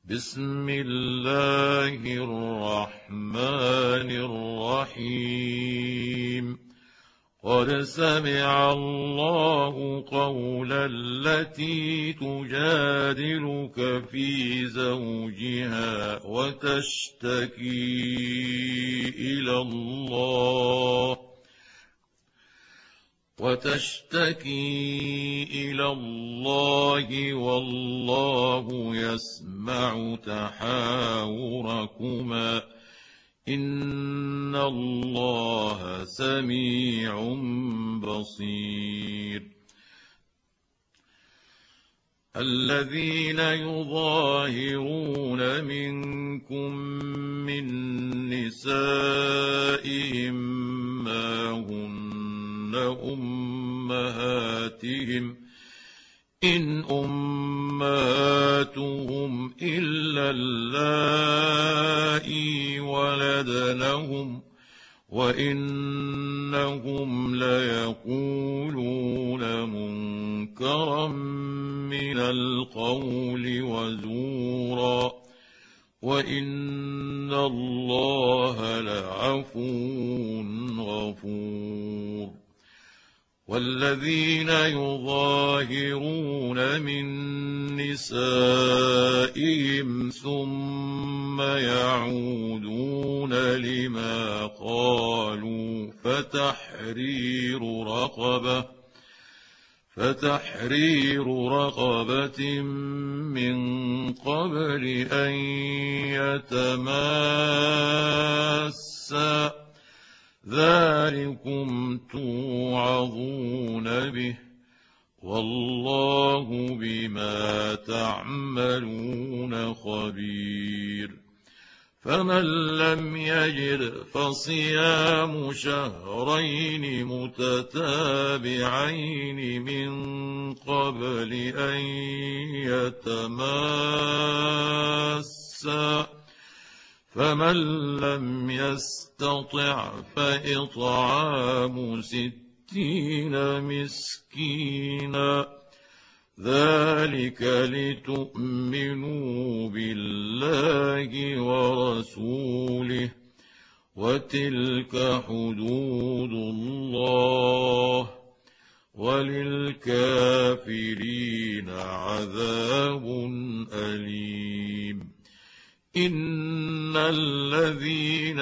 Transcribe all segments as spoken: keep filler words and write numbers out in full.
بسم الله الرحمن الرحيم قد سمع الله قول التي تجادلك في زوجها وتشتكي إلى الله وتشتكي إلى الله والله يسمع تحاوركما إن الله سميع بصير الذين يظاهرون منكم من نسائهم ما هن أمهاتهم إن أمهاتهم إلا اللائي ولدنهم وإنهم ليقولون منكرا من القول وزورا وإن الله لعفو غفور والذين يظاهرون من نسائهم ثم يعودون لما قالوا فتحرير رقبة فتحرير رقبة من قبل أن يتماسا ذلكم توعظون به والله بما تعملون خبير فمن لم يجد فصيام شهرين متتابعين من قبل أن يتماسا فمن لم يستطع فإطعام ستين مسكينا ذلك لتؤمنوا بالله ورسوله وتلك حدود الله وللكافرين عذاب أليم إن الذين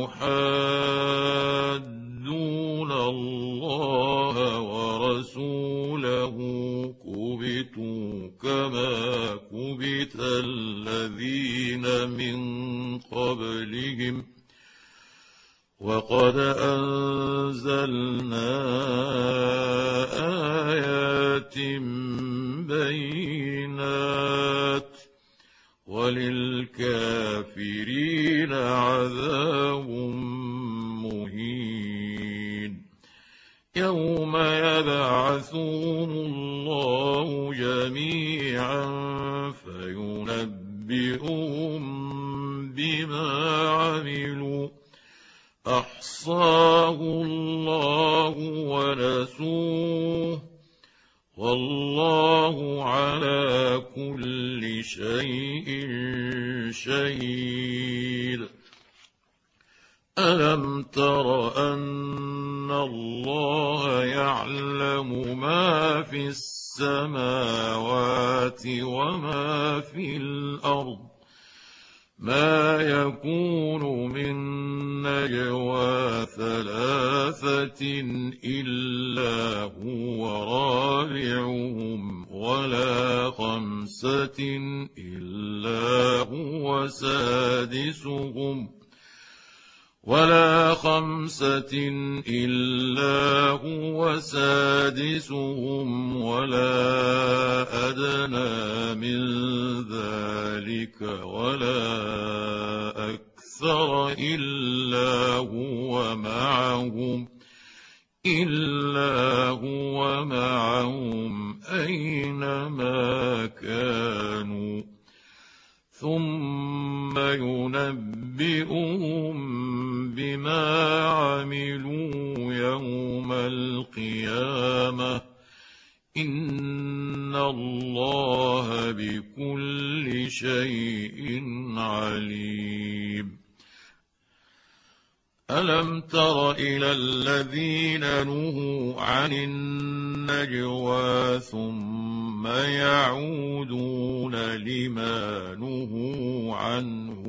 يحادون الله ورسوله كبتوا كما كبت الذين من قبلهم وقد أنزلنا آيات بينات وللكافرين عذاب مهين يوم يبعثهم الله جميعا فينبئهم بما عملوا أحصاه الله ونسوه والله على كل شيء شهيد ألم تر أن الله يعلم ما في السماوات وما في الأرض ما يكون من نجوى ثلاثة إلا هو رابعهم ولا خمسة إلا هو سادسهم ولا خمسة إلا هو سادسهم ولا أدنى من ذلك ولا أكثر إلا هو معهم إلا هو معهم أينما كانوا ثم ينبئهم بما عملوا يوم القيامة إن الله بكل شيء عليم. ألم تر إلى الذين نهوا عن النجوى ثم يعودون لما نهوا عنه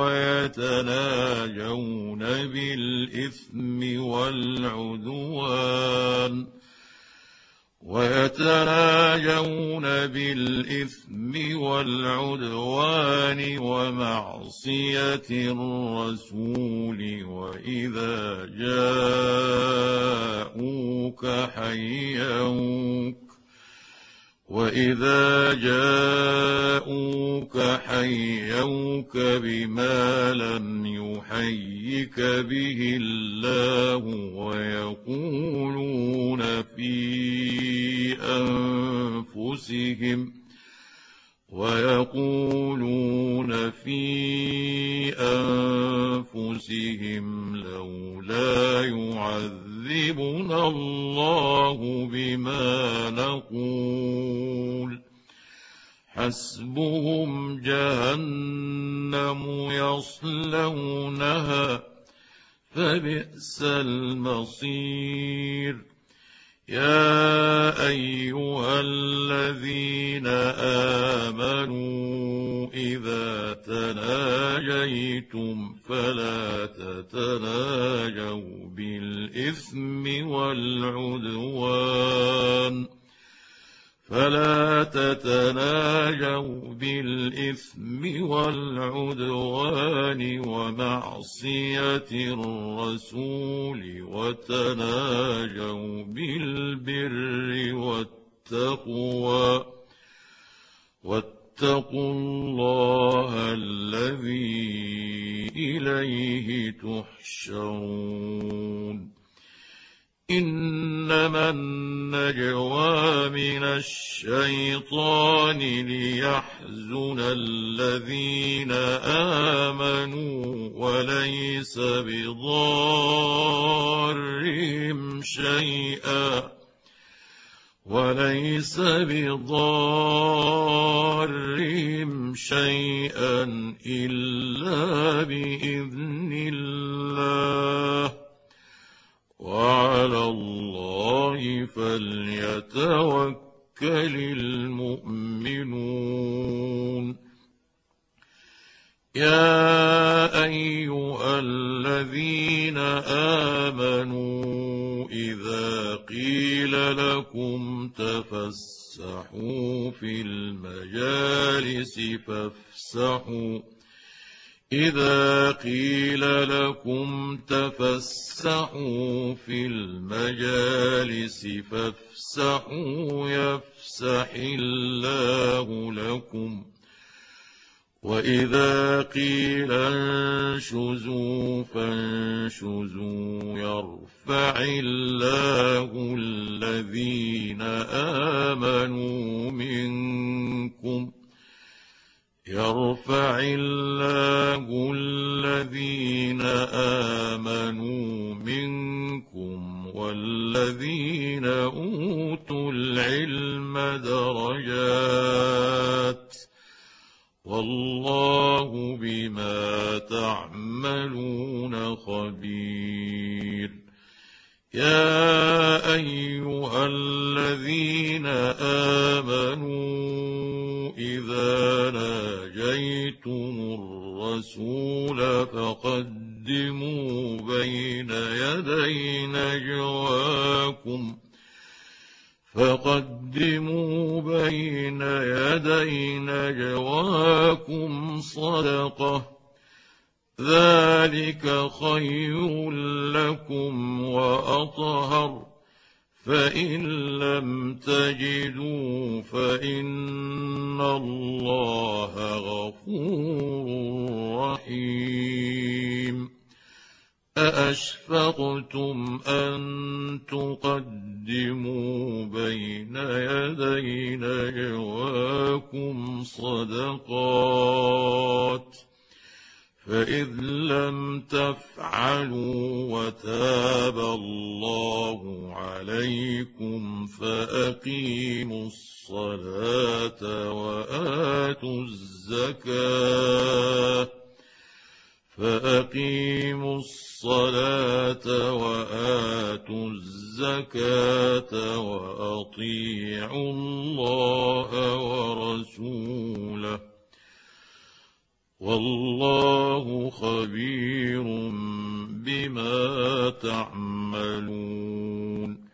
ويتناجون بالإثم والعدوان ويتناجون بالإثم والعدوان ومعصية الرسول وإذا جاءوك حيوك وإذا جاءوك حيوك بما لم يحيك به الله ويقولون في أنفسهم ويقولون في أنفسهم لولا يعذبنا الله بما نقول حسبهم جهنم يصلونها فبئس المصير. يا أيها الذين آمنوا إذا تناجيتم فلا تتناجوا بالإثم والعدوان فلا تتناجوا بالإثم والعدوان ومعصية الرسول وتناجوا بالبر والتقوى واتقوا الله الذي إليه تحشرون. إنما النجوى من الشيطان ليحزن الذين آمنوا وليس بضارهم شيئا وليس بضارهم شيئا إلا بإذن الله وعلى الله فليتوكل المؤمنون. يا أيها الذين آمنوا إذا قيل لكم تفسحوا في المجالس فافسحوا إذا قيل لكم تفسحوا في المجالس فافسحوا يفسح الله لكم وإذا قيل انشزوا فانشزوا يرفع الله الذين آمنوا منكم يرفع الله الذين آمنوا منكم والذين أوتوا العلم درجات والله بما تعملون خبير. يا أيها الذين آمنوا إذا ناجيتم الرسول فقدموا بين يدي نجواكم فقدموا بين يدي نجواكم صدقة ذلك خير لكم وأطهر فإن لم تجدوا فإن الله غفور رحيم. أأشفقتم أن تقدموا بين يدي نجواكم صدقات فإذ لم تفعلوا وتاب الله عليكم فأقيموا الصلاة وآتوا الزكاة فأقيموا الصلاة وآتوا الزكاة وأطيعوا الله ورسوله والله خبير بما تعملون.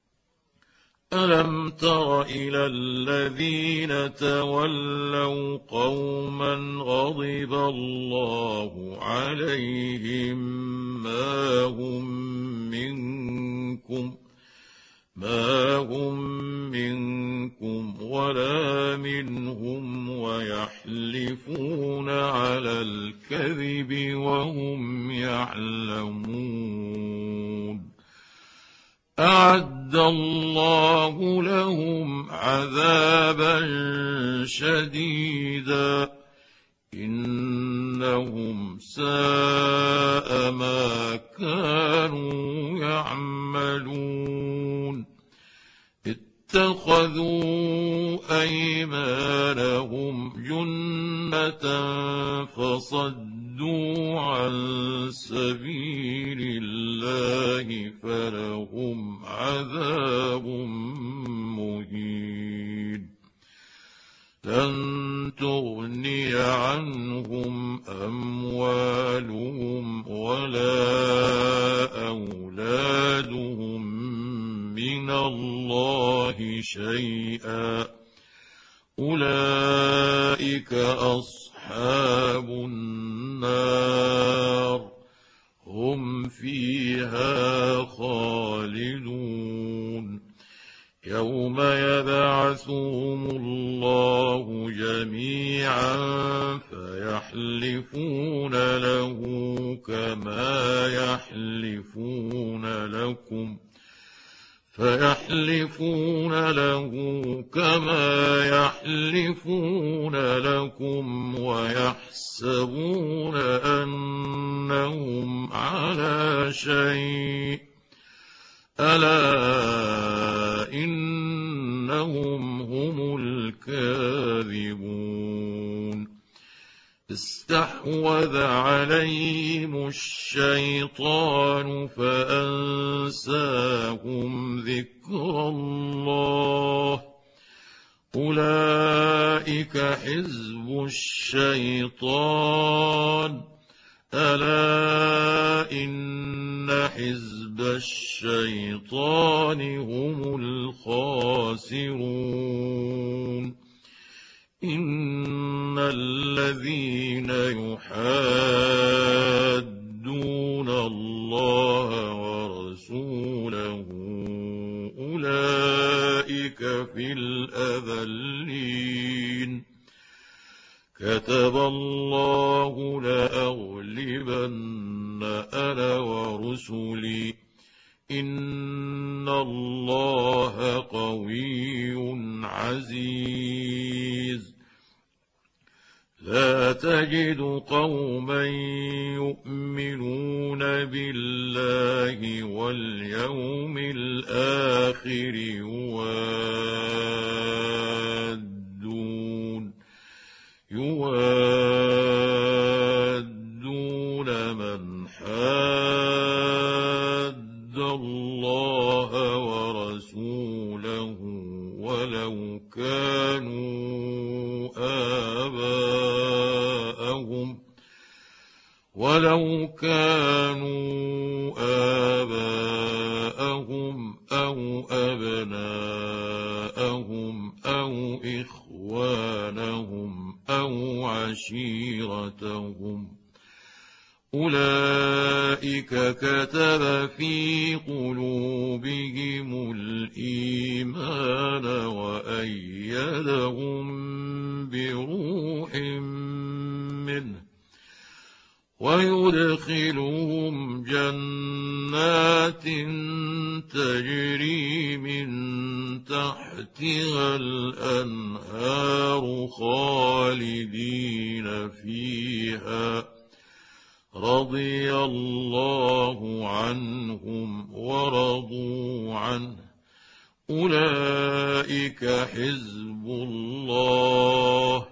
ألم تر إلى الذين تولوا قوما غضب الله عليهم ما هم منكم ما هم منكم ولا منهم ويحلفون على الكذب وهم يعلمون. أعد الله لهم عذابا شديدا إنهم ساء ما كانوا يعملون. اتخذوا أيمانهم جنة فصدوا عن سبيل الله فلهم عذاب مهين. لن تغني عنهم أموالهم ولا أولادهم من الله شيئا أولئك أصحاب النار هم فيها خالدون. يوم يبعثهم الله جميعا فيحلفون له كما يحلفون لكم فيحلفون له كما يحلفون لكم ويحسبون أنهم على شيء ألا إنهم هم الكاذبون. استحوذ عليهم الشيطان فأنساهم ذكر الله أولئك حزب الشيطان ألا إن حزب الشيطان هم الخاسرون. إن الذين يحادون الله ورسوله أولئك في الأذلين. كتب الله لأغلبن أنا ورسلي إن الله قوي عزيز. لا تجد قوما يؤمنون بالله واليوم الآخر يوادون يوادون من حاد الله ورسوله ولو كانوا آباءهم ولو كانوا آباءهم أو أبناءهم أو إخوانهم أو عشيرتهم أولئك كتب في قلوبهم الإيمان وأيدهم بروح منه ويدخلهم جنات تجري من تحتها الأنهار خالدين فيها رضي الله عنهم ورضوا عنه أولئك حزب الله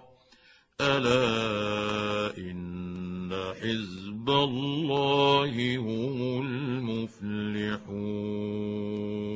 ألا إن حزب الله هم المفلحون